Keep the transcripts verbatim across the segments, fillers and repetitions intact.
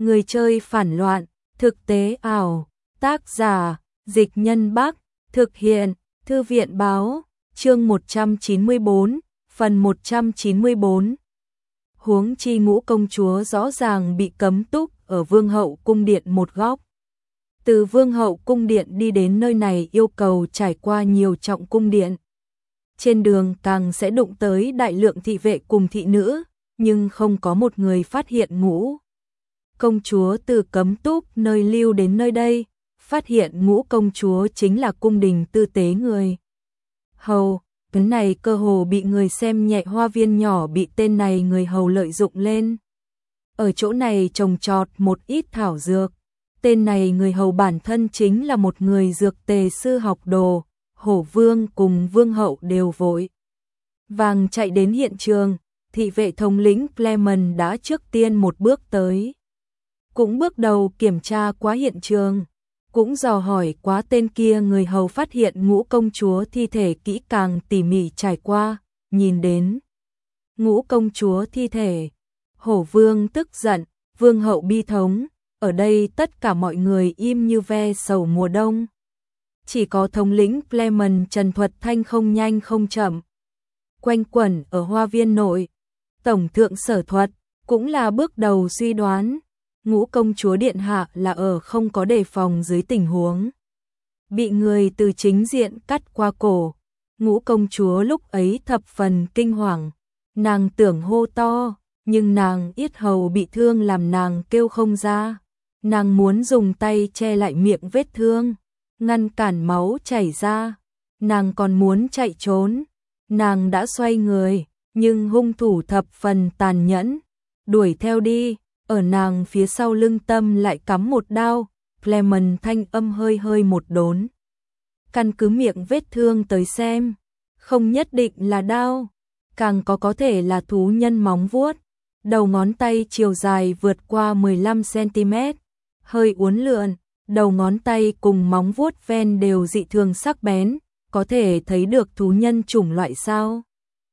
Người chơi phản loạn, thực tế ảo, tác giả, Dịch Nhân Bắc, thực hiện, Thư viện báo, chương một trăm chín mươi bốn, phần một trăm chín mươi bốn. Huống chi Ngũ công chúa rõ ràng bị cấm túc ở Vương hậu cung điện một góc. Từ Vương hậu cung điện đi đến nơi này yêu cầu trải qua nhiều trọng cung điện. Trên đường càng sẽ đụng tới đại lượng thị vệ cùng thị nữ, nhưng không có một người phát hiện Ngũ công chúa từ cấm túc nơi lưu đến nơi đây, phát hiện Ngũ công chúa chính là cung đình tư tế người hầu. Cái này cơ hồ bị người xem nhẹ, hoa viên nhỏ bị tên này người hầu lợi dụng lên. Ở chỗ này trồng trọt một ít thảo dược. Tên này người hầu bản thân chính là một người dược tề sư học đồ. Hổ vương cùng vương hậu đều vội vàng chạy đến hiện trường. Thị vệ thống lĩnh Clement đã trước tiên một bước tới, cũng bước đầu kiểm tra quá hiện trường, cũng dò hỏi quá tên kia người hầu, phát hiện Ngũ công chúa thi thể kỹ càng tỉ mỉ trải qua. Nhìn đến Ngũ công chúa thi thể, Hổ vương tức giận, vương hậu bi thống. Ở đây tất cả mọi người im như ve sầu mùa đông. Chỉ có thống lĩnh Clement trần thuật thanh không nhanh không chậm, quanh quẩn ở hoa viên nội. Tổng thượng sở thuật cũng là bước đầu suy đoán Ngũ công chúa điện hạ là ở không có đề phòng dưới tình huống bị người từ chính diện cắt qua cổ. Ngũ công chúa lúc ấy thập phần kinh hoàng, nàng tưởng hô to, nhưng nàng yết hầu bị thương làm nàng kêu không ra. Nàng muốn dùng tay che lại miệng vết thương, ngăn cản máu chảy ra. Nàng còn muốn chạy trốn, nàng đã xoay người, nhưng hung thủ thập phần tàn nhẫn, đuổi theo đi. Ở nàng phía sau lưng tâm lại cắm một đao. Clement thanh âm hơi hơi một đốn. Căn cứ miệng vết thương tới xem, không nhất định là đao, càng có có thể là thú nhân móng vuốt. Đầu ngón tay chiều dài vượt qua mười lăm xăng-ti-mét, hơi uốn lượn, đầu ngón tay cùng móng vuốt ven đều dị thường sắc bén, có thể thấy được thú nhân chủng loại sao?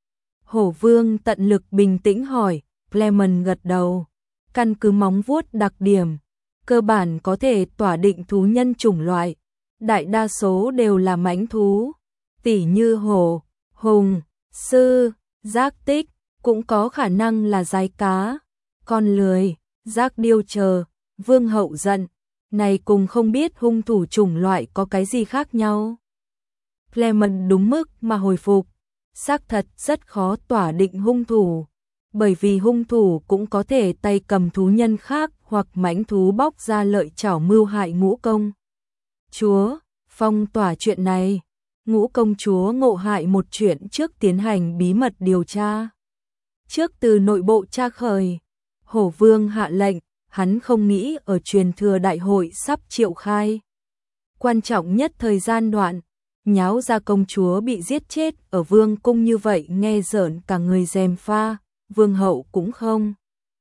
Hổ vương tận lực bình tĩnh hỏi. Clement gật đầu. Căn cứ móng vuốt đặc điểm, cơ bản có thể tỏa định thú nhân chủng loại. Đại đa số đều là mãnh thú, tỉ như hổ, hùng, sư, giác tích, cũng có khả năng là dái cá, con lười, giác điêu chờ. Vương hậu giận, này cùng không biết hung thủ chủng loại có cái gì khác nhau. Clement đúng mức mà hồi phục, xác thật rất khó tỏa định hung thủ, bởi vì hung thủ cũng có thể tay cầm thú nhân khác hoặc mãnh thú bóc ra lợi chảo mưu hại Ngũ công chúa. Phong tỏa chuyện này, Ngũ công chúa ngộ hại một chuyện trước tiến hành bí mật điều tra. Trước từ nội bộ tra khởi, Hổ vương hạ lệnh, hắn không nghĩ ở truyền thừa đại hội sắp triệu khai. Quan trọng nhất thời gian đoạn, nháo ra công chúa bị giết chết ở vương cung như vậy nghe rợn cả người dèm pha. Vương hậu cũng không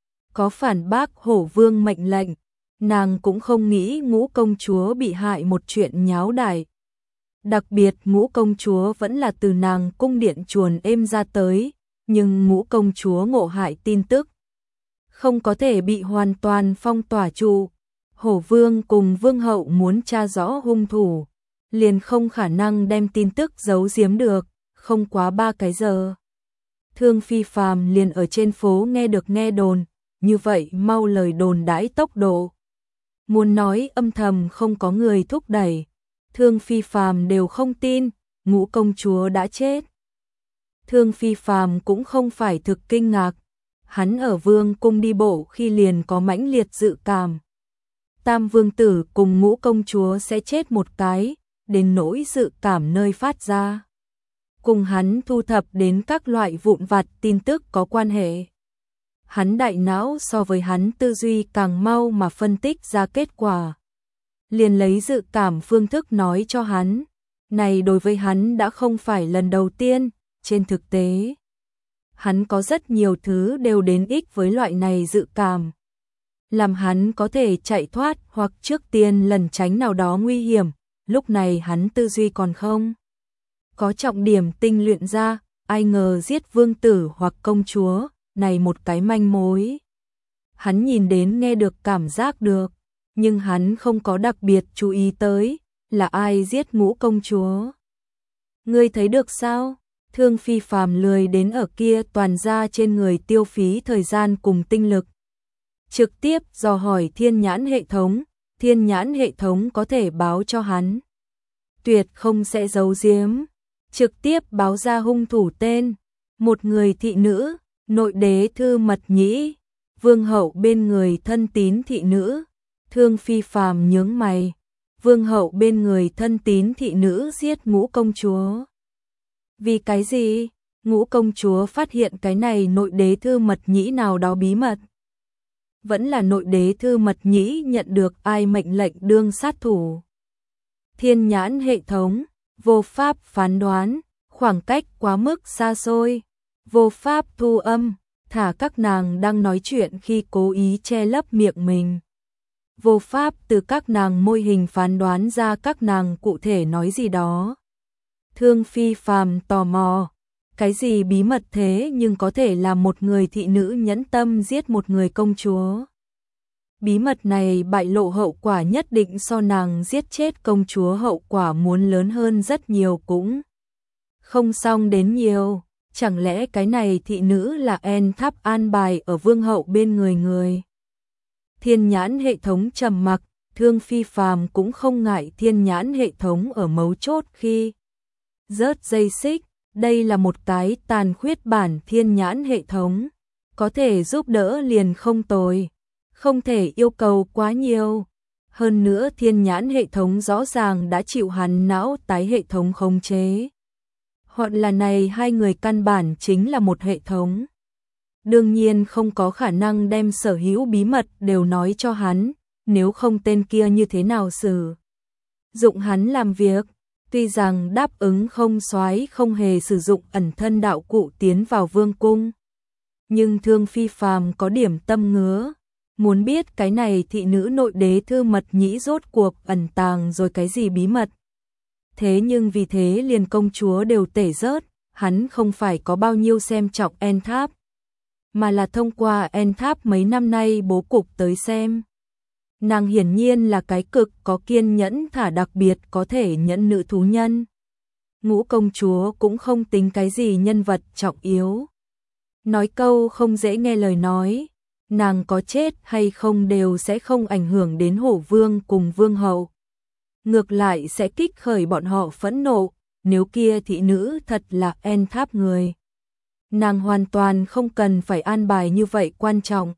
có phản bác Hổ vương mệnh lệnh, nàng cũng không nghĩ Ngũ công chúa bị hại một chuyện nháo đại. Đặc biệt Ngũ công chúa vẫn là từ nàng cung điện chuồn êm ra tới, nhưng Ngũ công chúa ngộ hại tin tức không có thể bị hoàn toàn phong tỏa trụ. Hổ vương cùng vương hậu muốn tra rõ hung thủ, liền không khả năng đem tin tức giấu giếm được. Không quá ba cái giờ, Thương Phi Phàm liền ở trên phố nghe được nghe đồn, như vậy mau lời đồn đãi tốc độ. Muốn nói âm thầm không có người thúc đẩy, Thương Phi Phàm đều không tin, Ngũ công chúa đã chết. Thương Phi Phàm cũng không phải thực kinh ngạc, hắn ở vương cung đi bộ khi liền có mãnh liệt dự cảm. Tam vương tử cùng Ngũ công chúa sẽ chết một cái, đến nỗi dự cảm nơi phát ra cùng hắn thu thập đến các loại vụn vặt tin tức có quan hệ. Hắn đại não so với hắn tư duy càng mau mà phân tích ra kết quả. Liền lấy dự cảm phương thức nói cho hắn. Này đối với hắn đã không phải lần đầu tiên, trên thực tế. Hắn có rất nhiều thứ đều đến ích với loại này dự cảm. Làm hắn có thể chạy thoát hoặc trước tiên lẩn tránh nào đó nguy hiểm. Lúc này hắn tư duy còn không có trọng điểm tinh luyện ra, ai ngờ giết vương tử hoặc công chúa, này một cái manh mối. hắn nhìn đến nghe được cảm giác được, nhưng hắn không có đặc biệt chú ý tới, là ai giết Ngũ công chúa. Ngươi thấy được sao? Thương Phi Phàm lười đến ở kia toàn ra trên người tiêu phí thời gian cùng tinh lực. Trực tiếp dò hỏi thiên nhãn hệ thống, thiên nhãn hệ thống có thể báo cho hắn. Tuyệt không sẽ giấu giếm, trực tiếp báo ra hung thủ tên, một người thị nữ, nội đế Thư Mật Nhĩ, vương hậu bên người thân tín thị nữ. Thương Phi Phàm nhướng mày, vương hậu bên người thân tín thị nữ giết Ngũ công chúa. Vì cái gì? Ngũ công chúa phát hiện cái này nội đế Thư Mật Nhĩ nào đó bí mật. Vẫn là nội đế Thư Mật Nhĩ nhận được ai mệnh lệnh đương sát thủ. Thiên nhãn hệ thống, vô pháp phán đoán, khoảng cách quá mức xa xôi, vô pháp thu âm, thả các nàng đang nói chuyện khi cố ý che lấp miệng mình. Vô pháp từ các nàng môi hình phán đoán ra các nàng cụ thể nói gì đó. Thương Phi Phàm tò mò, cái gì bí mật thế nhưng có thể làm một người thị nữ nhẫn tâm giết một người công chúa. Bí mật này bại lộ hậu quả nhất định so nàng giết chết công chúa hậu quả muốn lớn hơn rất nhiều cũng không xong đến nhiều. Chẳng lẽ cái này thị nữ là En Tháp an bài ở vương hậu bên người người? Thiên nhãn hệ thống trầm mặc, Thương Phi Phàm cũng không ngại thiên nhãn hệ thống ở mấu chốt khi rớt dây xích. Đây là một cái tàn khuyết bản thiên nhãn hệ thống, có thể giúp đỡ liền không tồi, không thể yêu cầu quá nhiều. Hơn nữa thiên nhãn hệ thống rõ ràng đã chịu hắn não tái hệ thống khống chế. Hoặc là này hai người căn bản chính là một hệ thống. Đương nhiên không có khả năng đem sở hữu bí mật đều nói cho hắn, nếu không tên kia như thế nào xử dụng hắn làm việc. Tuy rằng đáp ứng không soái không hề sử dụng ẩn thân đạo cụ tiến vào vương cung, nhưng Thương Phi Phàm có điểm tâm ngứa, muốn biết cái này thị nữ nội đế Thư Mật Nhĩ rốt cuộc ẩn tàng rồi cái gì bí mật. Thế nhưng vì thế liền công chúa đều tể rớt, hắn không phải có bao nhiêu xem trọng En Tháp, mà là thông qua En Tháp mấy năm nay bố cục tới xem. Nàng hiển nhiên là cái cực có kiên nhẫn thả đặc biệt có thể nhẫn nữ thú nhân. Ngũ công chúa cũng không tính cái gì nhân vật trọng yếu. Nói câu không dễ nghe lời nói, nàng có chết hay không đều sẽ không ảnh hưởng đến hổ vương cùng vương hậu. Ngược lại sẽ kích khởi bọn họ phẫn nộ, nếu kia thị nữ thật là En Tháp người. Nàng hoàn toàn không cần phải an bài như vậy quan trọng.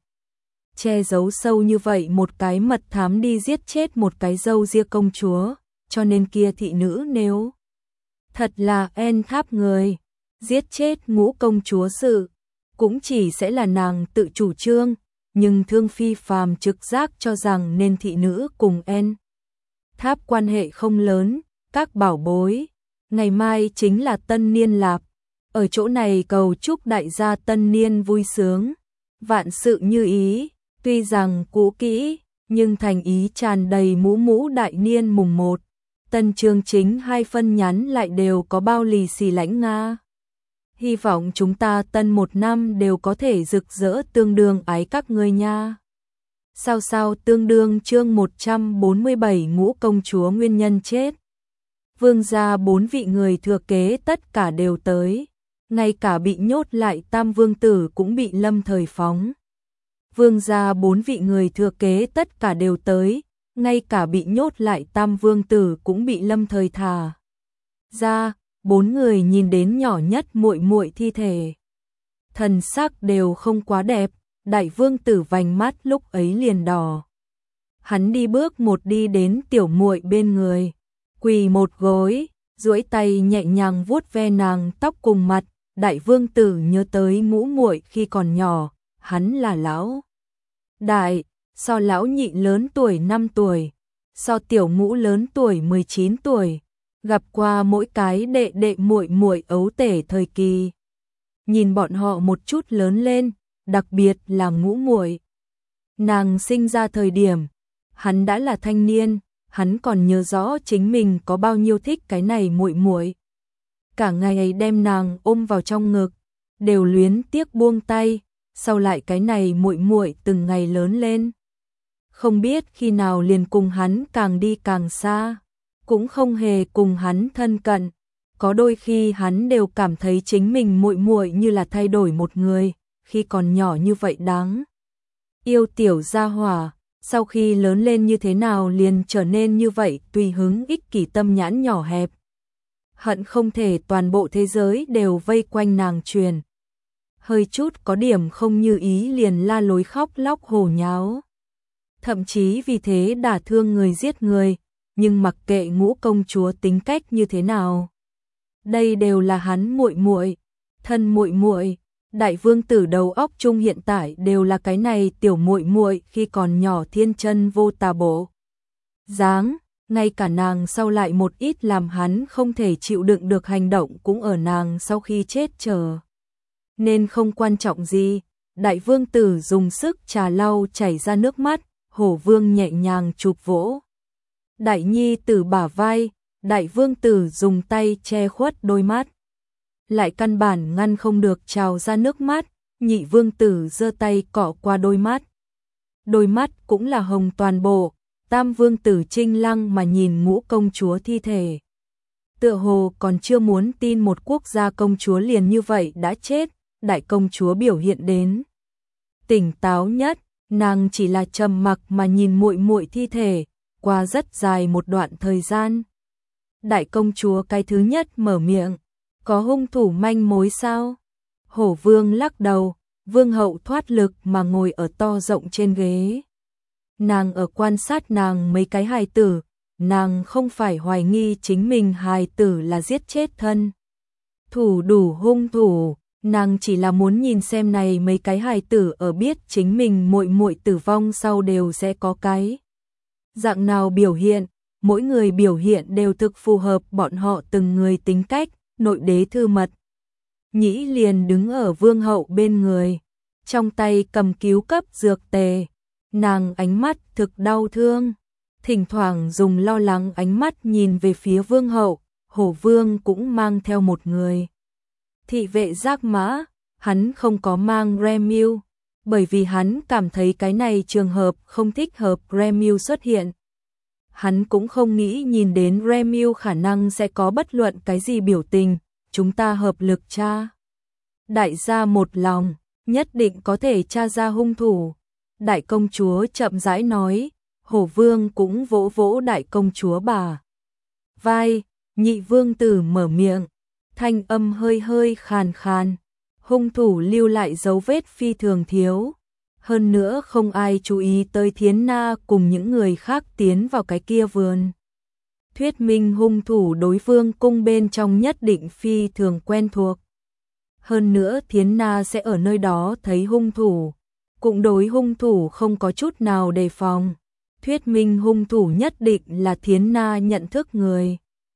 Che giấu sâu như vậy một cái mật thám đi giết chết một cái dâu ria công chúa, cho nên kia thị nữ nếu thật là En Tháp người, giết chết Ngũ công chúa sự, cũng chỉ sẽ là nàng tự chủ trương, nhưng Thương Phi Phàm trực giác cho rằng nên thị nữ cùng En Tháp quan hệ không lớn. Các bảo bối, ngày mai chính là tân niên lạp, ở chỗ này cầu chúc đại gia tân niên vui sướng, vạn sự như ý. Tuy rằng cũ kỹ, nhưng thành ý tràn đầy. Mũ mũ đại niên mùng một, tân chương chính hai phân nhắn lại đều có bao lì xì lãnh Nga. Hy vọng chúng ta tân một năm đều có thể rực rỡ tương đương ái các ngươi nha. Sao sao tương đương chương một trăm bốn mươi bảy Ngũ công chúa nguyên nhân chết. Vương gia bốn vị người thừa kế tất cả đều tới, ngay cả bị nhốt lại tam vương tử cũng bị lâm thời phóng. Vương gia bốn vị người thừa kế tất cả đều tới, ngay cả bị nhốt lại tam vương tử cũng bị lâm thời thả ra. Bốn người nhìn đến nhỏ nhất muội muội thi thể, thần sắc đều không quá đẹp. Đại vương tử vành mắt lúc ấy liền đỏ. Hắn đi bước một đi đến tiểu muội bên người, quỳ một gối, duỗi tay nhẹ nhàng vuốt ve nàng tóc cùng mặt. Đại vương tử nhớ tới ngũ muội khi còn nhỏ, hắn là lão đại, so lão nhị lớn tuổi năm tuổi, so tiểu ngũ lớn tuổi mười chín tuổi, gặp qua mỗi cái đệ đệ muội muội ấu tể thời kỳ. Nhìn bọn họ một chút lớn lên, đặc biệt là ngũ muội. Nàng sinh ra thời điểm, hắn đã là thanh niên, hắn còn nhớ rõ chính mình có bao nhiêu thích cái này muội muội. Cả ngày đem nàng ôm vào trong ngực, đều luyến tiếc buông tay, sau lại cái này muội muội từng ngày lớn lên. Không biết khi nào liền cùng hắn càng đi càng xa, cũng không hề cùng hắn thân cận, có đôi khi hắn đều cảm thấy chính mình muội muội như là thay đổi một người, khi còn nhỏ như vậy đáng yêu tiểu gia hỏa, sau khi lớn lên như thế nào liền trở nên như vậy tùy hứng ích kỷ tâm nhãn nhỏ hẹp. Hận không thể toàn bộ thế giới đều vây quanh nàng truyền. Hơi chút có điểm không như ý liền la lối khóc lóc hồ nháo. Thậm chí vì thế đả thương người giết người, nhưng mặc kệ Ngũ công chúa tính cách như thế nào. Đây đều là hắn muội muội, thân muội muội. Đại vương tử đầu óc chung hiện tại đều là cái này tiểu muội muội khi còn nhỏ thiên chân vô tà bộ dáng, ngay cả nàng sau lại một ít làm hắn không thể chịu đựng được hành động cũng ở nàng sau khi chết chờ. Nên không quan trọng gì, đại vương tử dùng sức trà lau chảy ra nước mắt, hổ vương nhẹ nhàng chụp vỗ đại nhi tử bả vai, đại vương tử dùng tay che khuất đôi mắt. Lại căn bản ngăn không được trào ra nước mắt, nhị vương tử giơ tay cọ qua đôi mắt. Đôi mắt cũng là hồng toàn bộ, tam vương tử trinh lăng mà nhìn Ngũ công chúa thi thể. Tựa hồ còn chưa muốn tin một quốc gia công chúa liền như vậy đã chết, đại công chúa biểu hiện đến tỉnh táo nhất, nàng chỉ là trầm mặc mà nhìn muội muội thi thể, qua rất dài một đoạn thời gian. Đại công chúa cái thứ nhất mở miệng, có hung thủ manh mối sao? Hổ vương lắc đầu, vương hậu thoát lực mà ngồi ở to rộng trên ghế. Nàng ở quan sát nàng mấy cái hài tử, nàng không phải hoài nghi chính mình hài tử là giết chết thân thủ đủ hung thủ, nàng chỉ là muốn nhìn xem này mấy cái hài tử ở biết chính mình muội muội tử vong sau đều sẽ có cái dạng nào biểu hiện, mỗi người biểu hiện đều thực phù hợp bọn họ từng người tính cách. Nội đế thư mật nhĩ liền đứng ở vương hậu bên người, trong tay cầm cứu cấp dược tề, nàng ánh mắt thực đau thương, thỉnh thoảng dùng lo lắng ánh mắt nhìn về phía vương hậu. Hổ vương cũng mang theo một người thị vệ giác mã, hắn không có mang Remil, bởi vì hắn cảm thấy cái này trường hợp không thích hợp Remil xuất hiện. Hắn cũng không nghĩ nhìn đến Remil khả năng sẽ có bất luận cái gì biểu tình, chúng ta hợp lực tra. Đại gia một lòng, nhất định có thể tra ra hung thủ. Đại công chúa chậm rãi nói, hổ vương cũng vỗ vỗ đại công chúa bà vai, nhị vương tử mở miệng, thanh âm hơi hơi khàn khàn, hung thủ lưu lại dấu vết phi thường thiếu. Hơn nữa không ai chú ý tới Thiến Na cùng những người khác tiến vào cái kia vườn. Thuyết minh hung thủ đối vương cung bên trong nhất định phi thường quen thuộc. Hơn nữa Thiến Na sẽ ở nơi đó thấy hung thủ, cũng đối hung thủ không có chút nào đề phòng. Thuyết minh hung thủ nhất định là Thiến Na nhận thức người.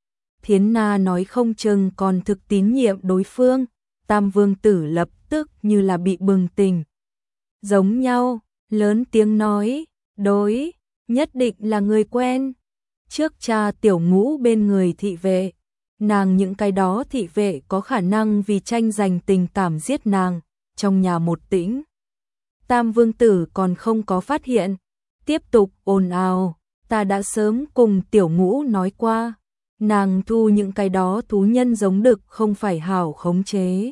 Thiến Na nói không chừng còn thực tín nhiệm đối phương, tam vương tử lập tức như là bị bừng tỉnh. Giống nhau, lớn tiếng nói, đối, nhất định là người quen. Trước cha tiểu Ngũ bên người thị vệ, nàng những cái đó thị vệ có khả năng vì tranh giành tình cảm giết nàng, trong nhà một tĩnh. Tam vương tử còn không có phát hiện, tiếp tục ồn ào, ta đã sớm cùng tiểu Ngũ nói qua, nàng thu những cái đó thú nhân giống đực không phải hảo khống chế.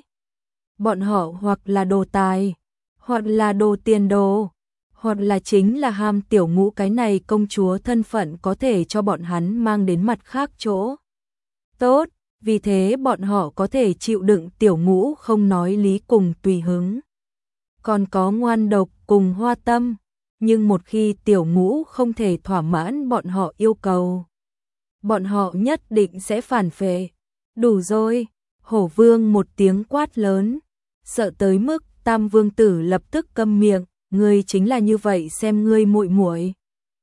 Bọn họ hoặc là đồ tài, hoặc là đồ tiền đồ, hoặc là chính là ham tiểu Ngũ cái này công chúa thân phận có thể cho bọn hắn mang đến mặt khác chỗ tốt, vì thế bọn họ có thể chịu đựng tiểu Ngũ không nói lý cùng tùy hứng. Còn có ngoan độc cùng hoa tâm, nhưng một khi tiểu Ngũ không thể thỏa mãn bọn họ yêu cầu, bọn họ nhất định sẽ phản phệ. Đủ rồi, hổ vương một tiếng quát lớn, sợ tới mức tam vương tử lập tức câm miệng, ngươi chính là như vậy xem ngươi muội muội.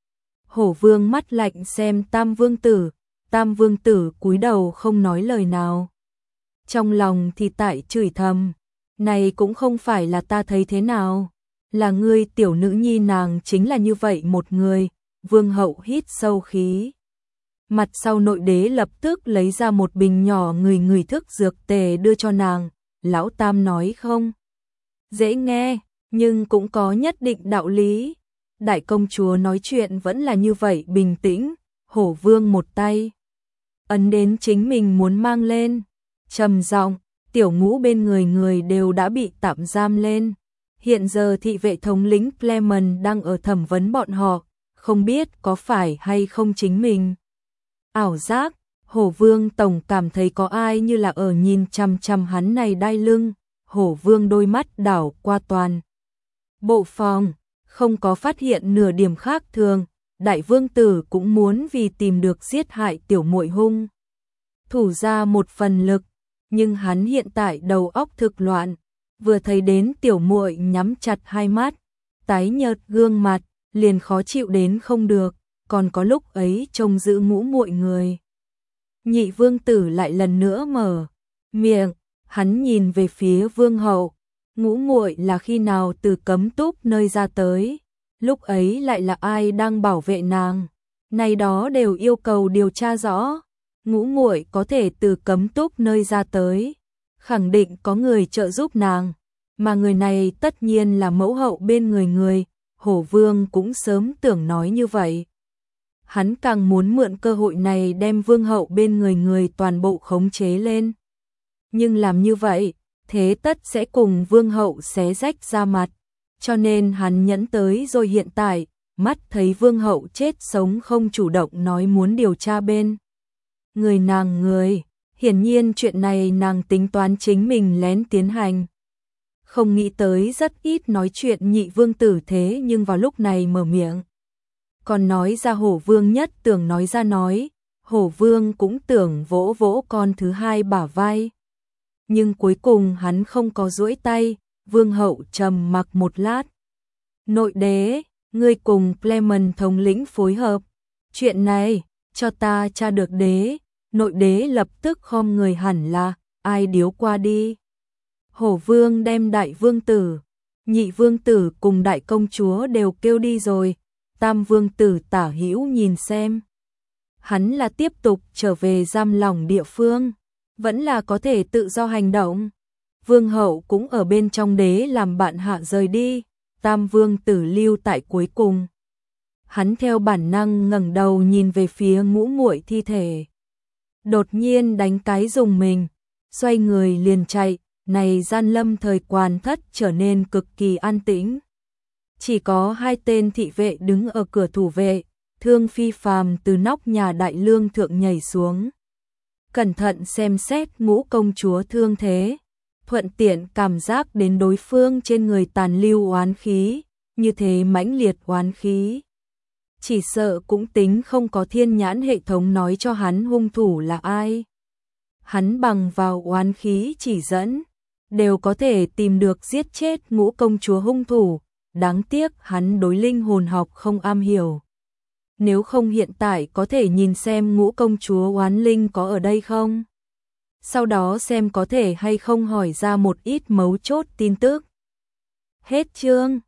Hổ vương mắt lạnh xem tam vương tử, tam vương tử cúi đầu không nói lời nào. Trong lòng thì tại chửi thầm, này cũng không phải là ta thấy thế nào, là ngươi tiểu nữ nhi nàng chính là như vậy một người. Vương hậu hít sâu khí. Mặt sau nội đế lập tức lấy ra một bình nhỏ người người thức dược tề đưa cho nàng, lão tam nói không dễ nghe, nhưng cũng có nhất định đạo lý. Đại công chúa nói chuyện vẫn là như vậy bình tĩnh, Hổ Vương một tay ấn đến chính mình muốn mang lên, trầm giọng, tiểu ngũ bên người người đều đã bị tạm giam lên. Hiện giờ thị vệ thống lĩnh Clement đang ở thẩm vấn bọn họ, không biết có phải hay không chính mình. Ảo giác, Hổ Vương tổng cảm thấy có ai như là ở nhìn chằm chằm hắn này đai lưng, Hổ Vương đôi mắt đảo qua toàn bộ phòng, không có phát hiện nửa điểm khác thường. Đại vương tử cũng muốn vì tìm được giết hại tiểu muội hung thủ ra một phần lực, nhưng hắn hiện tại đầu óc thực loạn, vừa thấy đến tiểu muội nhắm chặt hai mắt, tái nhợt gương mặt, liền khó chịu đến không được, còn có lúc ấy trông giữ ngũ muội người. Nhị vương tử lại lần nữa mở miệng, hắn nhìn về phía vương hậu, ngũ muội là khi nào từ cấm túc nơi ra tới, lúc ấy lại là ai đang bảo vệ nàng, này đó đều yêu cầu điều tra rõ. Ngũ muội có thể từ cấm túc nơi ra tới, khẳng định có người trợ giúp nàng, mà người này tất nhiên là mẫu hậu bên người người, Hổ Vương cũng sớm tưởng nói như vậy. Hắn càng muốn mượn cơ hội này đem vương hậu bên người người toàn bộ khống chế lên. Nhưng làm như vậy, thế tất sẽ cùng vương hậu xé rách ra mặt, cho nên hắn nhẫn tới rồi hiện tại, mắt thấy vương hậu chết sống không chủ động nói muốn điều tra bên người nàng người, hiển nhiên chuyện này nàng tính toán chính mình lén tiến hành. Không nghĩ tới rất ít nói chuyện nhị vương tử thế nhưng vào lúc này mở miệng. Còn nói ra Hổ Vương nhất tưởng nói ra nói, Hổ Vương cũng tưởng vỗ vỗ con thứ hai bả vai. Nhưng cuối cùng hắn không có duỗi tay, vương hậu trầm mặc một lát. Nội đế, ngươi cùng Clement thống lĩnh phối hợp. Chuyện này, cho ta tra được đế. Nội đế lập tức khom người hẳn là, ai điếu qua đi. Hổ Vương đem đại vương tử, nhị vương tử cùng đại công chúa đều kêu đi rồi. Tam vương tử tả hữu nhìn xem. Hắn là tiếp tục trở về giam lỏng địa phương, vẫn là có thể tự do hành động. Vương hậu cũng ở bên trong đế làm bạn hạ rời đi, tam vương tử lưu tại cuối cùng. Hắn theo bản năng ngẩng đầu nhìn về phía ngũ muội thi thể. Đột nhiên đánh cái dùng mình, xoay người liền chạy, này gian lâm thời quan thất trở nên cực kỳ an tĩnh. Chỉ có hai tên thị vệ đứng ở cửa thủ vệ, Thương Phi Phàm từ nóc nhà đại lương thượng nhảy xuống. Cẩn thận xem xét ngũ công chúa thương thế, thuận tiện cảm giác đến đối phương trên người tàn lưu oán khí, như thế mãnh liệt oán khí. Chỉ sợ cũng tính không có thiên nhãn hệ thống nói cho hắn hung thủ là ai. Hắn bằng vào oán khí chỉ dẫn, đều có thể tìm được giết chết ngũ công chúa hung thủ, đáng tiếc hắn đối linh hồn học không am hiểu. Nếu không hiện tại có thể nhìn xem ngũ công chúa oán linh có ở đây không? Sau đó xem có thể hay không hỏi ra một ít mấu chốt tin tức. Hết chương.